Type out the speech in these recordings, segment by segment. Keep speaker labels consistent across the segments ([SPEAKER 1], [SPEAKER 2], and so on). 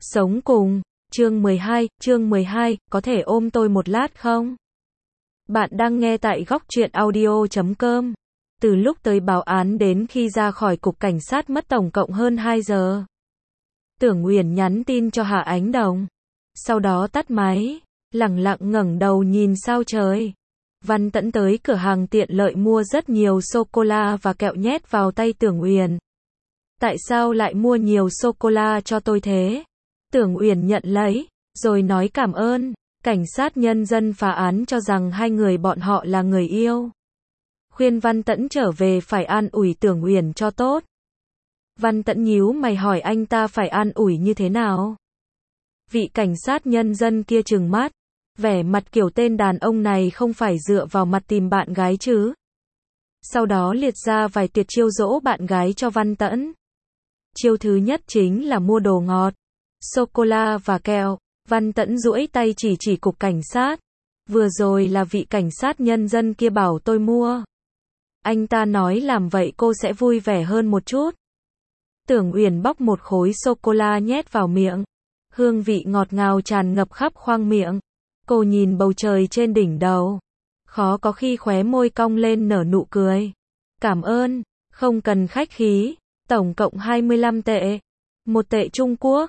[SPEAKER 1] Sống cùng, chương 12, có thể ôm tôi một lát không? Bạn đang nghe tại góc truyện audio.com. Từ lúc tới báo án đến khi ra khỏi cục cảnh sát mất tổng cộng hơn 2 giờ. Tưởng Uyển nhắn tin cho Hạ Ánh Đồng. Sau đó tắt máy, lẳng lặng ngẩng đầu nhìn sao trời. Văn Tẫn tới cửa hàng tiện lợi mua rất nhiều sô-cô-la và kẹo nhét vào tay Tưởng Uyển. Tại sao lại mua nhiều sô-cô-la cho tôi thế? Tưởng Uyển nhận lấy, rồi nói cảm ơn. Cảnh sát nhân dân phá án cho rằng hai người bọn họ là người yêu. Khuyên Văn Tẫn trở về phải an ủi Tưởng Uyển cho tốt. Văn Tẫn nhíu mày hỏi anh ta phải an ủi như thế nào? Vị cảnh sát nhân dân kia trừng mắt, vẻ mặt kiểu tên đàn ông này không phải dựa vào mặt tìm bạn gái chứ. Sau đó liệt ra vài tuyệt chiêu dỗ bạn gái cho Văn Tẫn. Chiêu thứ nhất chính là mua đồ ngọt, sô-cô-la và kẹo. Văn Tẫn duỗi tay chỉ cục cảnh sát. Vừa rồi là vị cảnh sát nhân dân kia bảo tôi mua. Anh ta nói làm vậy cô sẽ vui vẻ hơn một chút. Tưởng Uyển bóc một khối sô-cô-la nhét vào miệng. Hương vị ngọt ngào tràn ngập khắp khoang miệng. Cô nhìn bầu trời trên đỉnh đầu. Khó có khi khóe môi cong lên nở nụ cười. Cảm ơn, không cần khách khí. Tổng cộng 25 tệ. 1 tệ Trung Quốc.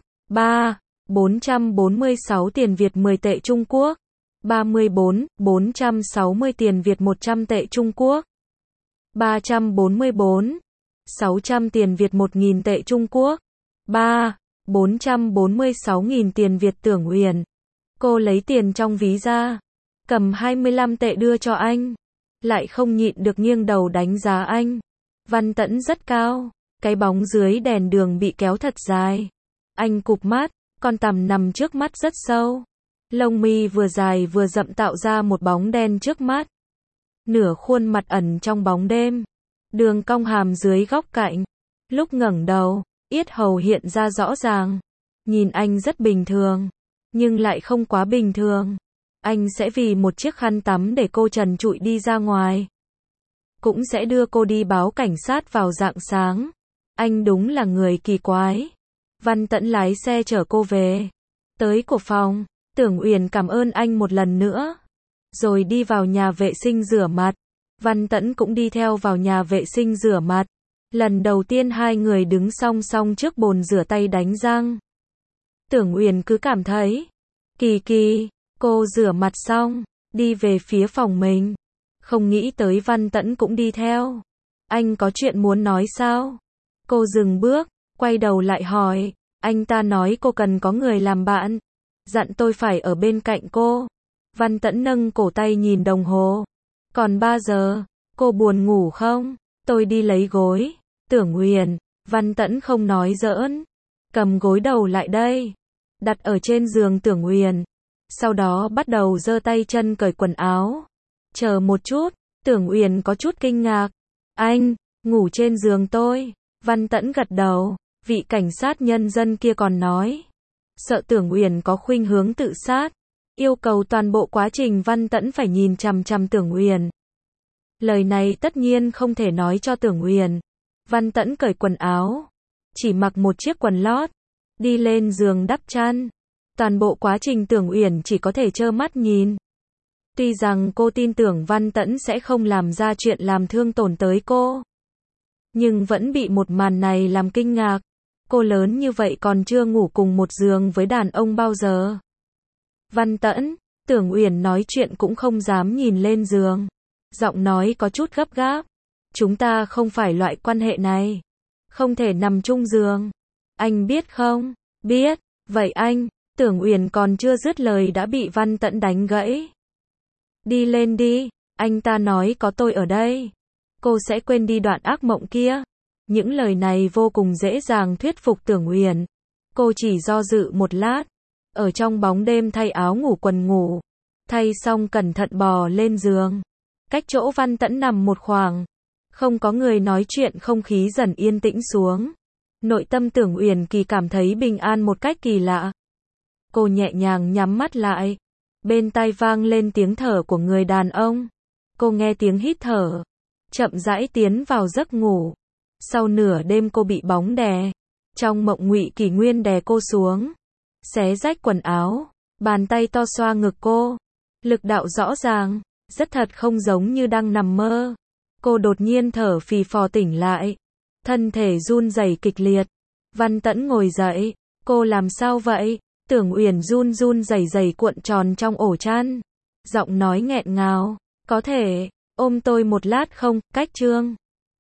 [SPEAKER 1] 446 tiền Việt 10 tệ Trung Quốc. 460 tiền Việt 100 tệ Trung Quốc. 600 tiền Việt 1.000 tệ Trung Quốc. 446.000 tiền Việt. Tưởng Uyển. Cô lấy tiền trong ví ra. Cầm 25 tệ đưa cho anh. Lại không nhịn được nghiêng đầu đánh giá anh. Văn Tẫn rất cao. Cái bóng dưới đèn đường bị kéo thật dài. Anh cụp mắt. Con tằm nằm trước mắt rất sâu. Lông mi vừa dài vừa rậm tạo ra một bóng đen trước mắt. Nửa khuôn mặt ẩn trong bóng đêm. Đường cong hàm dưới góc cạnh. Lúc ngẩng đầu, yết hầu hiện ra rõ ràng. Nhìn anh rất bình thường, nhưng lại không quá bình thường. Anh sẽ vì một chiếc khăn tắm để cô trần trụi đi ra ngoài. Cũng sẽ đưa cô đi báo cảnh sát vào rạng sáng. Anh đúng là người kỳ quái. Văn Tẫn lái xe chở cô về. Tới cổ phòng, Tưởng Uyển cảm ơn anh một lần nữa. Rồi đi vào nhà vệ sinh rửa mặt. Văn Tẫn cũng đi theo vào nhà vệ sinh rửa mặt. Lần đầu tiên hai người đứng song song trước bồn rửa tay đánh răng. Tưởng Uyển cứ cảm thấy kỳ kỳ. Cô rửa mặt xong, đi về phía phòng mình. Không nghĩ tới Văn Tẫn cũng đi theo. Anh có chuyện muốn nói sao? Cô dừng bước, quay đầu lại hỏi. Anh ta nói cô cần có người làm bạn. Dặn tôi phải ở bên cạnh cô. Văn Tẫn nâng cổ tay nhìn đồng hồ. Còn 3 giờ, cô buồn ngủ không? Tôi đi lấy gối. Tưởng Uyển. Văn Tẫn không nói giỡn. Cầm gối đầu lại đây. Đặt ở trên giường Tưởng Uyển. Sau đó bắt đầu giơ tay chân cởi quần áo. Chờ một chút. Tưởng Uyển có chút kinh ngạc. Anh, ngủ trên giường tôi. Văn Tẫn gật đầu. Vị cảnh sát nhân dân kia còn nói. Sợ Tưởng Uyển có khuynh hướng tự sát. Yêu cầu toàn bộ quá trình Văn Tẫn phải nhìn chằm chằm Tưởng Uyển. Lời này tất nhiên không thể nói cho Tưởng Uyển. Văn Tẫn cởi quần áo. Chỉ mặc một chiếc quần lót. Đi lên giường đắp chăn. Toàn bộ quá trình Tưởng Uyển chỉ có thể trơ mắt nhìn. Tuy rằng cô tin tưởng Văn Tẫn sẽ không làm ra chuyện làm thương tổn tới cô. Nhưng vẫn bị một màn này làm kinh ngạc. Cô lớn như vậy còn chưa ngủ cùng một giường với đàn ông bao giờ. Văn Tẫn, Tưởng Uyển nói chuyện cũng không dám nhìn lên giường. Giọng nói có chút gấp gáp. Chúng ta không phải loại quan hệ này. Không thể nằm chung giường. Anh biết không? Biết. Vậy anh, Tưởng Uyển còn chưa dứt lời đã bị Văn Tẫn đánh gãy. Đi lên đi. Anh ta nói có tôi ở đây. Cô sẽ quên đi đoạn ác mộng kia. Những lời này vô cùng dễ dàng thuyết phục Tưởng Uyển. Cô chỉ do dự một lát. Ở trong bóng đêm thay áo ngủ quần ngủ. Thay xong cẩn thận bò lên giường. Cách chỗ Văn Tẫn nằm một khoảng. Không có người nói chuyện, không khí dần yên tĩnh xuống. Nội tâm Tưởng Uyển kỳ cảm thấy bình an một cách kỳ lạ. Cô nhẹ nhàng nhắm mắt lại. Bên tai vang lên tiếng thở của người đàn ông. Cô nghe tiếng hít thở. Chậm rãi tiến vào giấc ngủ. Sau nửa đêm cô bị bóng đè. Trong mộng Ngụy Kỷ Nguyên đè cô xuống. xé rách quần áo, bàn tay to xoa ngực cô. Lực đạo rõ ràng, rất thật không giống như đang nằm mơ. Cô đột nhiên thở phì phò tỉnh lại, thân thể run rẩy kịch liệt. Văn Tẫn ngồi dậy, cô làm sao vậy? Tưởng Uyển run run rẩy rẩy cuộn tròn trong ổ chăn, giọng nói nghẹn ngào, có thể ôm tôi một lát không? Cách Trương